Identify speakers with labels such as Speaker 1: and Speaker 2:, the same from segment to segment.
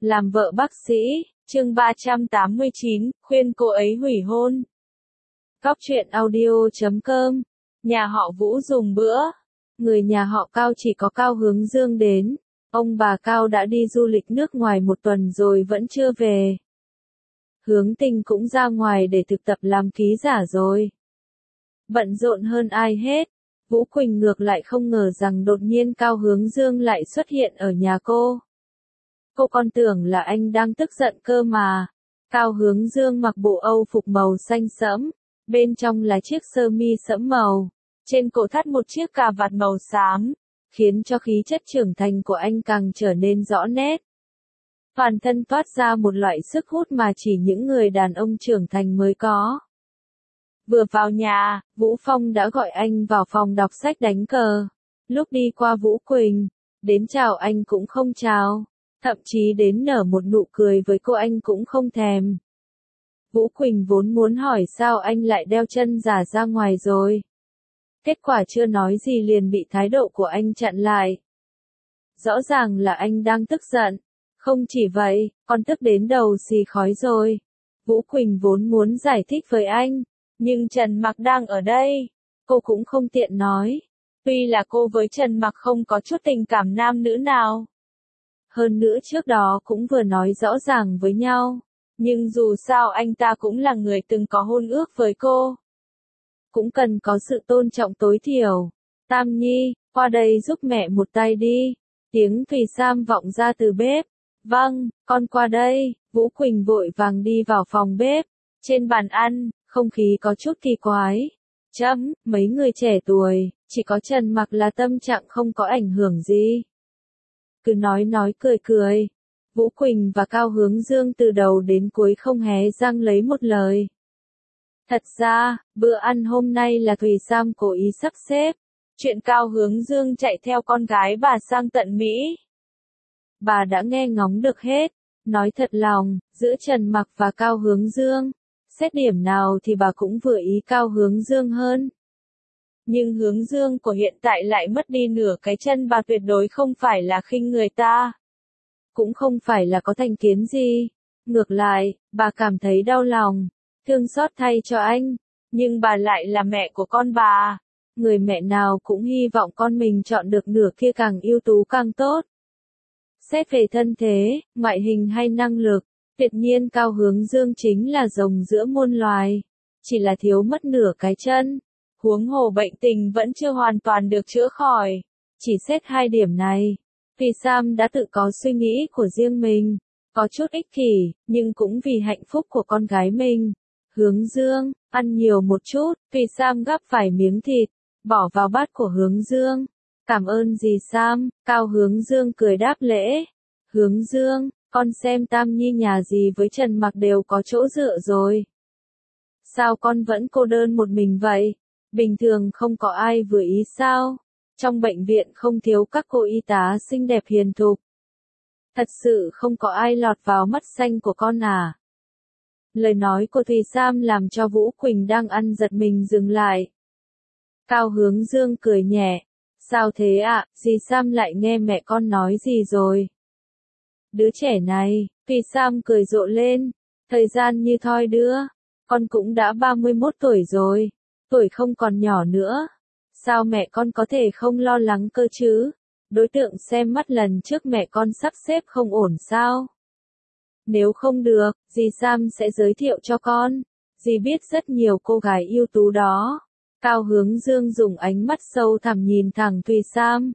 Speaker 1: Làm vợ bác sĩ, chương 389, khuyên cô ấy hủy hôn. Góc truyện audio.com. Nhà họ Vũ dùng bữa. Người nhà họ Cao chỉ có Cao Hướng Dương đến. Ông bà Cao đã đi du lịch nước ngoài 1 tuần rồi vẫn chưa về. Hướng Tình cũng ra ngoài để thực tập làm ký giả rồi. Bận rộn hơn ai hết. Vũ Quỳnh ngược lại không ngờ rằng đột nhiên Cao Hướng Dương lại xuất hiện ở nhà cô. Cô còn tưởng là anh đang tức giận cơ mà. Cao Hướng Dương mặc bộ Âu phục màu xanh sẫm, bên trong là chiếc sơ mi sẫm màu, trên cổ thắt một chiếc cà vạt màu xám, khiến cho khí chất trưởng thành của anh càng trở nên rõ nét. Toàn thân toát ra một loại sức hút mà chỉ những người đàn ông trưởng thành mới có. Vừa vào nhà, Vũ Phong đã gọi anh vào phòng đọc sách đánh cờ. Lúc đi qua Vũ Quỳnh, đến chào anh cũng không chào. Thậm chí đến nở một nụ cười với cô anh cũng không thèm. Vũ Quỳnh vốn muốn hỏi sao anh lại đeo chân giả ra ngoài rồi. Kết quả chưa nói gì liền bị thái độ của anh chặn lại. Rõ ràng là anh đang tức giận. Không chỉ vậy, còn tức đến đầu xì khói rồi. Vũ Quỳnh vốn muốn giải thích với anh, nhưng Trần Mặc đang ở đây. Cô cũng không tiện nói. Tuy là cô với Trần Mặc không có chút tình cảm nam nữ nào. Hơn nữa trước đó cũng vừa nói rõ ràng với nhau. Nhưng dù sao anh ta cũng là người từng có hôn ước với cô. Cũng cần có sự tôn trọng tối thiểu. Tam Nhi, qua đây giúp mẹ một tay đi. Tiếng Thùy Sam vọng ra từ bếp. Vâng, con qua đây. Vũ Quỳnh vội vàng đi vào phòng bếp. Trên bàn ăn, không khí có chút kỳ quái. Mấy người trẻ tuổi, chỉ có Trần Mặc là tâm trạng không có ảnh hưởng gì. Cứ nói cười. Vũ Quỳnh và Cao Hướng Dương từ đầu đến cuối không hé răng lấy một lời. Thật ra, bữa ăn hôm nay là Thùy Sam cố ý sắp xếp. Chuyện Cao Hướng Dương chạy theo con gái bà sang tận Mỹ. Bà đã nghe ngóng được hết. Nói thật lòng, giữa Trần Mặc và Cao Hướng Dương, xét điểm nào thì bà cũng vừa ý Cao Hướng Dương hơn. Nhưng Hướng Dương của hiện tại lại mất đi nửa cái chân, bà tuyệt đối không phải là khinh người ta. Cũng không phải là có thành kiến gì. Ngược lại, bà cảm thấy đau lòng, thương xót thay cho anh. Nhưng bà lại là mẹ của con bà. Người mẹ nào cũng hy vọng con mình chọn được nửa kia càng ưu tú càng tốt. Xét về thân thế, ngoại hình hay năng lực, tuyệt nhiên Cao Hướng Dương chính là rồng giữa muôn loài. Chỉ là thiếu mất nửa cái chân. Huống hồ bệnh tình vẫn chưa hoàn toàn được chữa khỏi. Chỉ xét 2 điểm này, Thùy Sam đã tự có suy nghĩ của riêng mình. Có chút ích kỷ, nhưng cũng vì hạnh phúc của con gái mình. Hướng Dương, ăn nhiều một chút. Thùy Sam gắp vài miếng thịt, bỏ vào bát của Hướng Dương. Cảm ơn dì Sam. Cao Hướng Dương cười đáp lễ. Hướng Dương, con xem Tam Nhi nhà dì với Trần Mặc đều có chỗ dựa rồi. Sao con vẫn cô đơn một mình vậy? Bình thường không có ai vừa ý sao? Trong bệnh viện không thiếu các cô y tá xinh đẹp hiền thục. Thật sự không có ai lọt vào mắt xanh của con à? Lời nói của Thùy Sam làm cho Vũ Quỳnh đang ăn giật mình dừng lại. Cao Hướng Dương cười nhẹ. Sao thế ạ, dì Sam lại nghe mẹ con nói gì rồi? Đứa trẻ này, Thùy Sam cười rộ lên. Thời gian như thoi đưa. Con cũng đã 31 tuổi rồi. Tuổi không còn nhỏ nữa. Sao mẹ con có thể không lo lắng cơ chứ? Đối tượng xem mắt lần trước mẹ con sắp xếp không ổn sao? Nếu không được, dì Sam sẽ giới thiệu cho con. Dì biết rất nhiều cô gái ưu tú đó. Cao Hướng Dương dùng ánh mắt sâu thẳm nhìn thẳng Thùy Sam.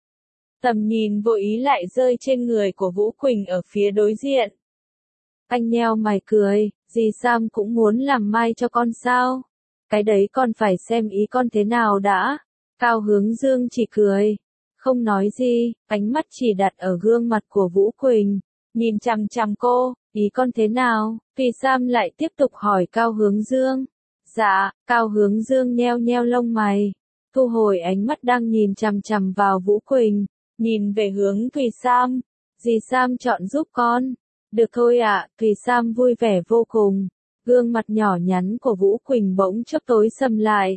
Speaker 1: Tầm nhìn vô ý lại rơi trên người của Vũ Quỳnh ở phía đối diện. Anh nheo mày cười, dì Sam cũng muốn làm mai cho con sao? Cái đấy con phải xem ý con thế nào đã. Cao Hướng Dương chỉ cười, không nói gì, ánh mắt chỉ đặt ở gương mặt của Vũ Quỳnh, nhìn chằm chằm cô, ý con thế nào? Thùy Sam lại tiếp tục hỏi Cao Hướng Dương. Dạ, Cao Hướng Dương nheo nheo lông mày, thu hồi ánh mắt đang nhìn chằm chằm vào Vũ Quỳnh, nhìn về hướng Thùy Sam. Dì Sam chọn giúp con. Được thôi ạ, Thùy Sam vui vẻ vô cùng. Gương mặt nhỏ nhắn của Vũ Quỳnh bỗng chốc tối sầm lại.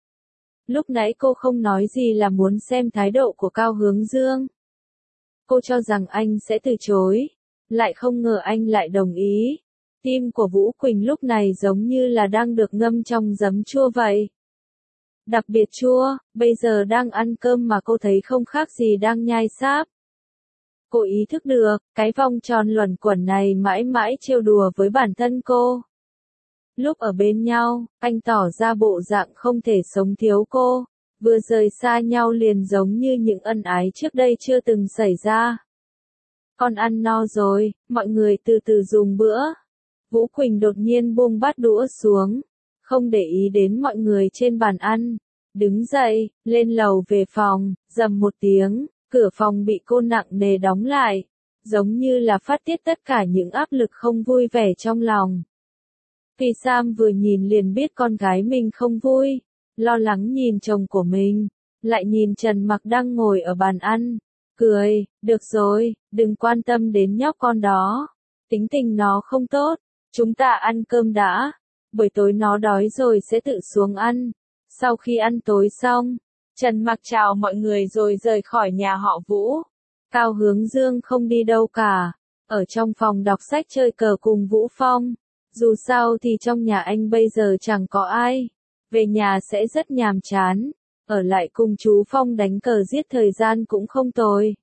Speaker 1: Lúc nãy cô không nói gì là muốn xem thái độ của Cao Hướng Dương. Cô cho rằng anh sẽ từ chối. Lại không ngờ anh lại đồng ý. Tim của Vũ Quỳnh lúc này giống như là đang được ngâm trong giấm chua vậy. Đặc biệt chua, bây giờ đang ăn cơm mà cô thấy không khác gì đang nhai sáp. Cô ý thức được, cái vòng tròn luẩn quẩn này mãi mãi trêu đùa với bản thân cô. Lúc ở bên nhau, anh tỏ ra bộ dạng không thể sống thiếu cô, vừa rời xa nhau liền giống như những ân ái trước đây chưa từng xảy ra. Con ăn no rồi, mọi người từ từ dùng bữa. Vũ Quỳnh đột nhiên buông bát đũa xuống, không để ý đến mọi người trên bàn ăn. Đứng dậy, lên lầu về phòng, rầm một tiếng, cửa phòng bị cô nặng nề đóng lại, giống như là phát tiết tất cả những áp lực không vui vẻ trong lòng. Phi Sam vừa nhìn liền biết con gái mình không vui, lo lắng nhìn chồng của mình, lại nhìn Trần Mặc đang ngồi ở bàn ăn, cười, được rồi, đừng quan tâm đến nhóc con đó, tính tình nó không tốt, chúng ta ăn cơm đã, buổi tối nó đói rồi sẽ tự xuống ăn. Sau khi ăn tối xong, Trần Mặc chào mọi người rồi rời khỏi nhà họ Vũ. Cao Hướng Dương không đi đâu cả, ở trong phòng đọc sách chơi cờ cùng Vũ Phong. Dù sao thì trong nhà anh bây giờ chẳng có ai, về nhà sẽ rất nhàm chán, ở lại cùng chú Phong đánh cờ giết thời gian cũng không tồi.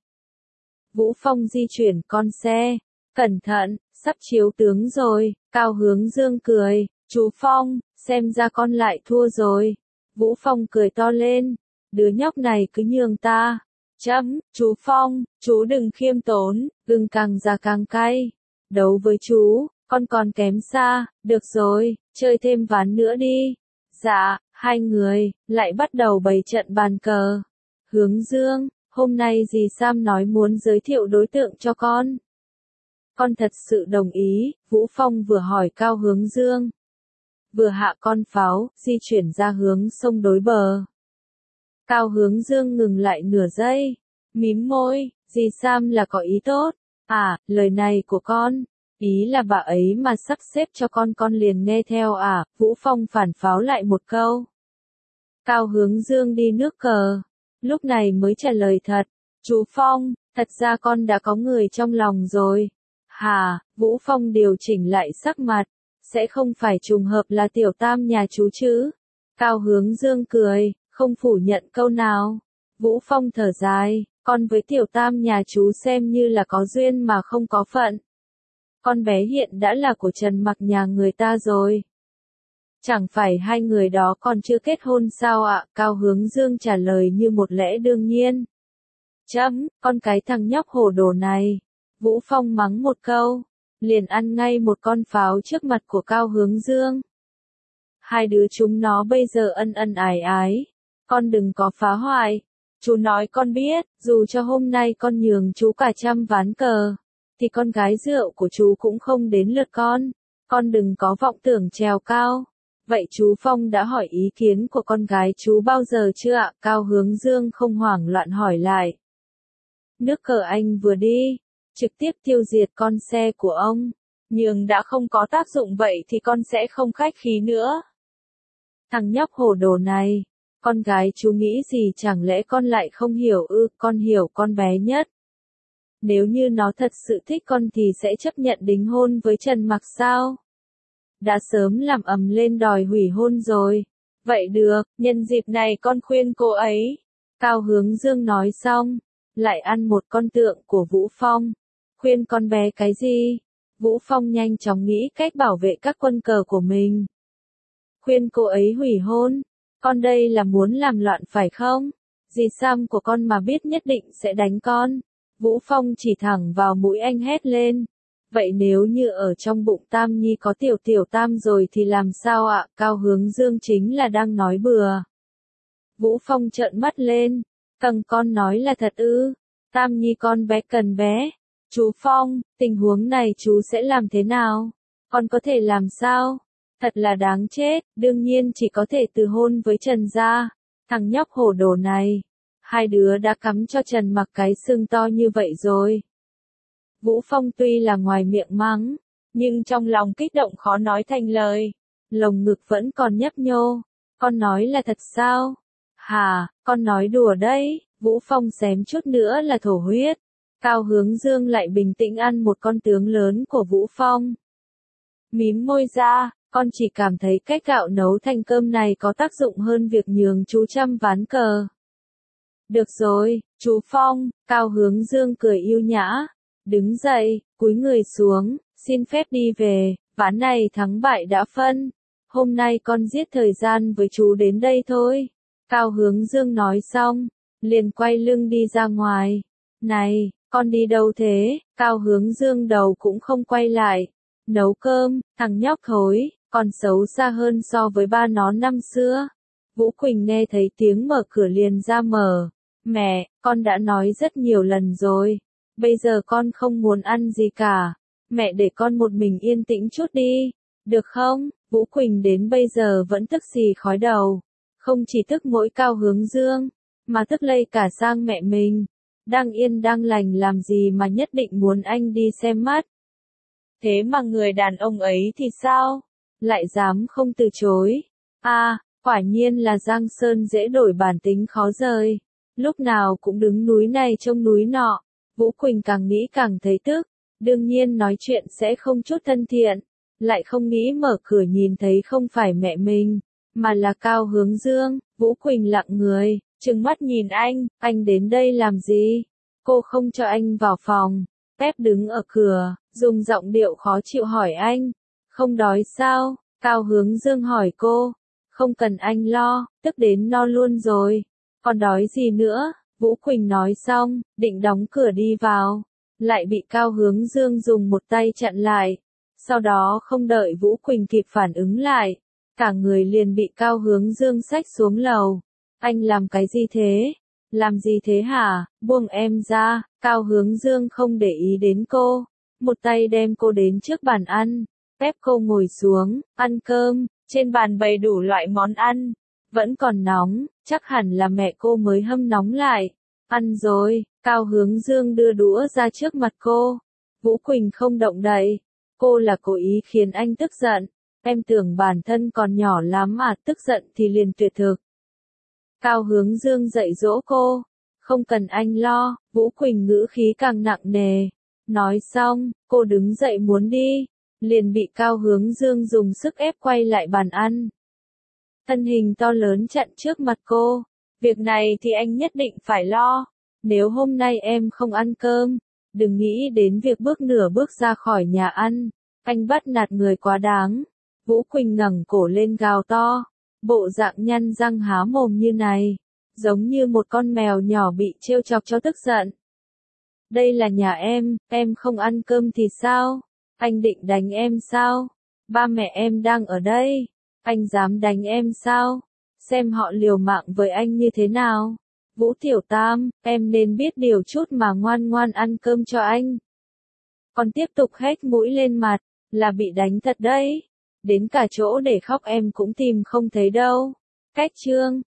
Speaker 1: Vũ Phong di chuyển con xe, cẩn thận, sắp chiếu tướng rồi, Cao Hướng Dương cười, chú Phong, xem ra con lại thua rồi. Vũ Phong cười to lên, đứa nhóc này cứ nhường ta. Chú Phong, chú đừng khiêm tốn, gừng càng già càng cay. Đấu với chú, con còn kém xa, được rồi, chơi thêm ván nữa đi. Dạ, hai người, lại bắt đầu bày trận bàn cờ. Hướng Dương, hôm nay dì Sam nói muốn giới thiệu đối tượng cho con. Con thật sự đồng ý, Vũ Phong vừa hỏi Cao Hướng Dương. Vừa hạ con pháo, di chuyển ra hướng sông đối bờ. Cao Hướng Dương ngừng lại nửa giây, mím môi, dì Sam là có ý tốt. À, lời này của con, ý là bà ấy mà sắp xếp cho con liền nghe theo à, Vũ Phong phản pháo lại một câu. Cao Hướng Dương đi nước cờ, lúc này mới trả lời thật, chú Phong, thật ra con đã có người trong lòng rồi. Hà, Vũ Phong điều chỉnh lại sắc mặt, sẽ không phải trùng hợp là tiểu tam nhà chú chứ. Cao Hướng Dương cười, không phủ nhận câu nào. Vũ Phong thở dài, con với tiểu tam nhà chú xem như là có duyên mà không có phận. Con bé hiện đã là của Trần Mặc nhà người ta rồi. Chẳng phải hai người đó còn chưa kết hôn sao ạ? Cao Hướng Dương trả lời như một lẽ đương nhiên. Con cái thằng nhóc hồ đồ này. Vũ Phong mắng một câu, liền ăn ngay một con pháo trước mặt của Cao Hướng Dương. Hai đứa chúng nó bây giờ ân ân ái ái. Con đừng có phá hoại. Chú nói con biết, dù cho hôm nay con nhường chú cả 100 ván cờ, thì con gái rượu của chú cũng không đến lượt con. Con đừng có vọng tưởng trèo cao. Vậy chú Phong đã hỏi ý kiến của con gái chú bao giờ chưa ạ? Cao Hướng Dương không hoảng loạn hỏi lại. Nước cờ anh vừa đi, trực tiếp tiêu diệt con xe của ông. Nhường đã không có tác dụng vậy thì con sẽ không khách khí nữa. Thằng nhóc hồ đồ này, con gái chú nghĩ gì chẳng lẽ con lại không hiểu ư? Con hiểu con bé nhất. Nếu như nó thật sự thích con thì sẽ chấp nhận đính hôn với Trần Mặc sao? Đã sớm làm ầm lên đòi hủy hôn rồi. Vậy được, nhân dịp này con khuyên cô ấy. Cao Hướng Dương nói xong, lại ăn một con tượng của Vũ Phong. Khuyên con bé cái gì? Vũ Phong nhanh chóng nghĩ cách bảo vệ các quân cờ của mình. Khuyên cô ấy hủy hôn. Con đây là muốn làm loạn phải không? Dì Sam của con mà biết nhất định sẽ đánh con. Vũ Phong chỉ thẳng vào mũi anh hét lên. Vậy nếu như ở trong bụng Tam Nhi có tiểu Tam rồi thì làm sao ạ? Cao Hướng Dương chính là đang nói bừa. Vũ Phong trợn mắt lên. Con nói là thật ư? Tam Nhi con bé cần bé. Chú Phong, tình huống này chú sẽ làm thế nào? Con có thể làm sao? Thật là đáng chết, đương nhiên chỉ có thể từ hôn với Trần gia. Thằng nhóc hồ đồ này. Hai đứa đã cắm cho Trần Mặc cái xương to như vậy rồi. Vũ Phong tuy là ngoài miệng mắng, nhưng trong lòng kích động khó nói thành lời. Lồng ngực vẫn còn nhấp nhô. Con nói là thật sao? Hà, con nói đùa đấy. Vũ Phong xém chút nữa là thổ huyết. Cao Hướng Dương lại bình tĩnh ăn một con tướng lớn của Vũ Phong. Mím môi ra, con chỉ cảm thấy cách gạo nấu thành cơm này có tác dụng hơn việc nhường chú chăm ván cờ. Được rồi, chú Phong, Cao Hướng Dương cười yêu nhã. Đứng dậy, cúi người xuống, xin phép đi về, ván này thắng bại đã phân. Hôm nay con giết thời gian với chú đến đây thôi. Cao Hướng Dương nói xong, liền quay lưng đi ra ngoài. Này, con đi đâu thế? Cao Hướng Dương đầu cũng không quay lại. Nấu cơm, thằng nhóc thối, còn xấu xa hơn so với ba nó năm xưa. Vũ Quỳnh nghe thấy tiếng mở cửa liền ra mở. Mẹ, con đã nói rất nhiều lần rồi. Bây giờ con không muốn ăn gì cả. Mẹ để con một mình yên tĩnh chút đi. Được không? Vũ Quỳnh đến bây giờ vẫn tức xì khói đầu. Không chỉ tức mỗi Cao Hướng Dương, mà tức lây cả sang mẹ mình. Đang yên đang lành làm gì mà nhất định muốn anh đi xem mắt. Thế mà người đàn ông ấy thì sao? Lại dám không từ chối. Quả nhiên là Giang Sơn dễ đổi bản tính khó rời. Lúc nào cũng đứng núi này trông núi nọ. Vũ Quỳnh càng nghĩ càng thấy tức. Đương nhiên nói chuyện sẽ không chút thân thiện. Lại không nghĩ mở cửa nhìn thấy không phải mẹ mình, mà là Cao Hướng Dương. Vũ Quỳnh lặng người, trừng mắt nhìn anh đến đây làm gì? Cô không cho anh vào phòng. Pep đứng ở cửa, dùng giọng điệu khó chịu hỏi anh. Không đói sao? Cao Hướng Dương hỏi cô. Không cần anh lo, tức đến no luôn rồi. Còn đói gì nữa? Vũ Quỳnh nói xong, định đóng cửa đi vào. Lại bị Cao Hướng Dương dùng một tay chặn lại. Sau đó không đợi Vũ Quỳnh kịp phản ứng lại. Cả người liền bị Cao Hướng Dương xách xuống lầu. Anh làm cái gì thế? Làm gì thế hả? Buông em ra. Cao Hướng Dương không để ý đến cô. Một tay đem cô đến trước bàn ăn. Ép cô ngồi xuống, ăn cơm. Trên bàn bày đủ loại món ăn. Vẫn còn nóng, chắc hẳn là mẹ cô mới hâm nóng lại. Ăn rồi, Cao Hướng Dương đưa đũa ra trước mặt cô. Vũ Quỳnh không động đậy. Cô là cố ý khiến anh tức giận. Em tưởng bản thân còn nhỏ lắm à, tức giận thì liền tuyệt thực. Cao Hướng Dương dạy dỗ cô. Không cần anh lo, Vũ Quỳnh ngữ khí càng nặng nề. Nói xong, cô đứng dậy muốn đi. Liền bị Cao Hướng Dương dùng sức ép quay lại bàn ăn. Thân hình to lớn chặn trước mặt cô. Việc này thì anh nhất định phải lo. Nếu hôm nay em không ăn cơm, đừng nghĩ đến việc bước nửa bước ra khỏi nhà ăn. Anh bắt nạt người quá đáng. Vũ Quỳnh ngẩng cổ lên gào to. Bộ dạng nhăn răng há mồm như này. Giống như một con mèo nhỏ bị trêu chọc cho tức giận. Đây là nhà em không ăn cơm thì sao? Anh định đánh em sao? Ba mẹ em đang ở đây. Anh dám đánh em sao? Xem họ liều mạng với anh như thế nào? Vũ Tiểu Tam, em nên biết điều chút mà ngoan ngoan ăn cơm cho anh. Còn tiếp tục hét mũi lên mặt, là bị đánh thật đấy. Đến cả chỗ để khóc em cũng tìm không thấy đâu. Cách chương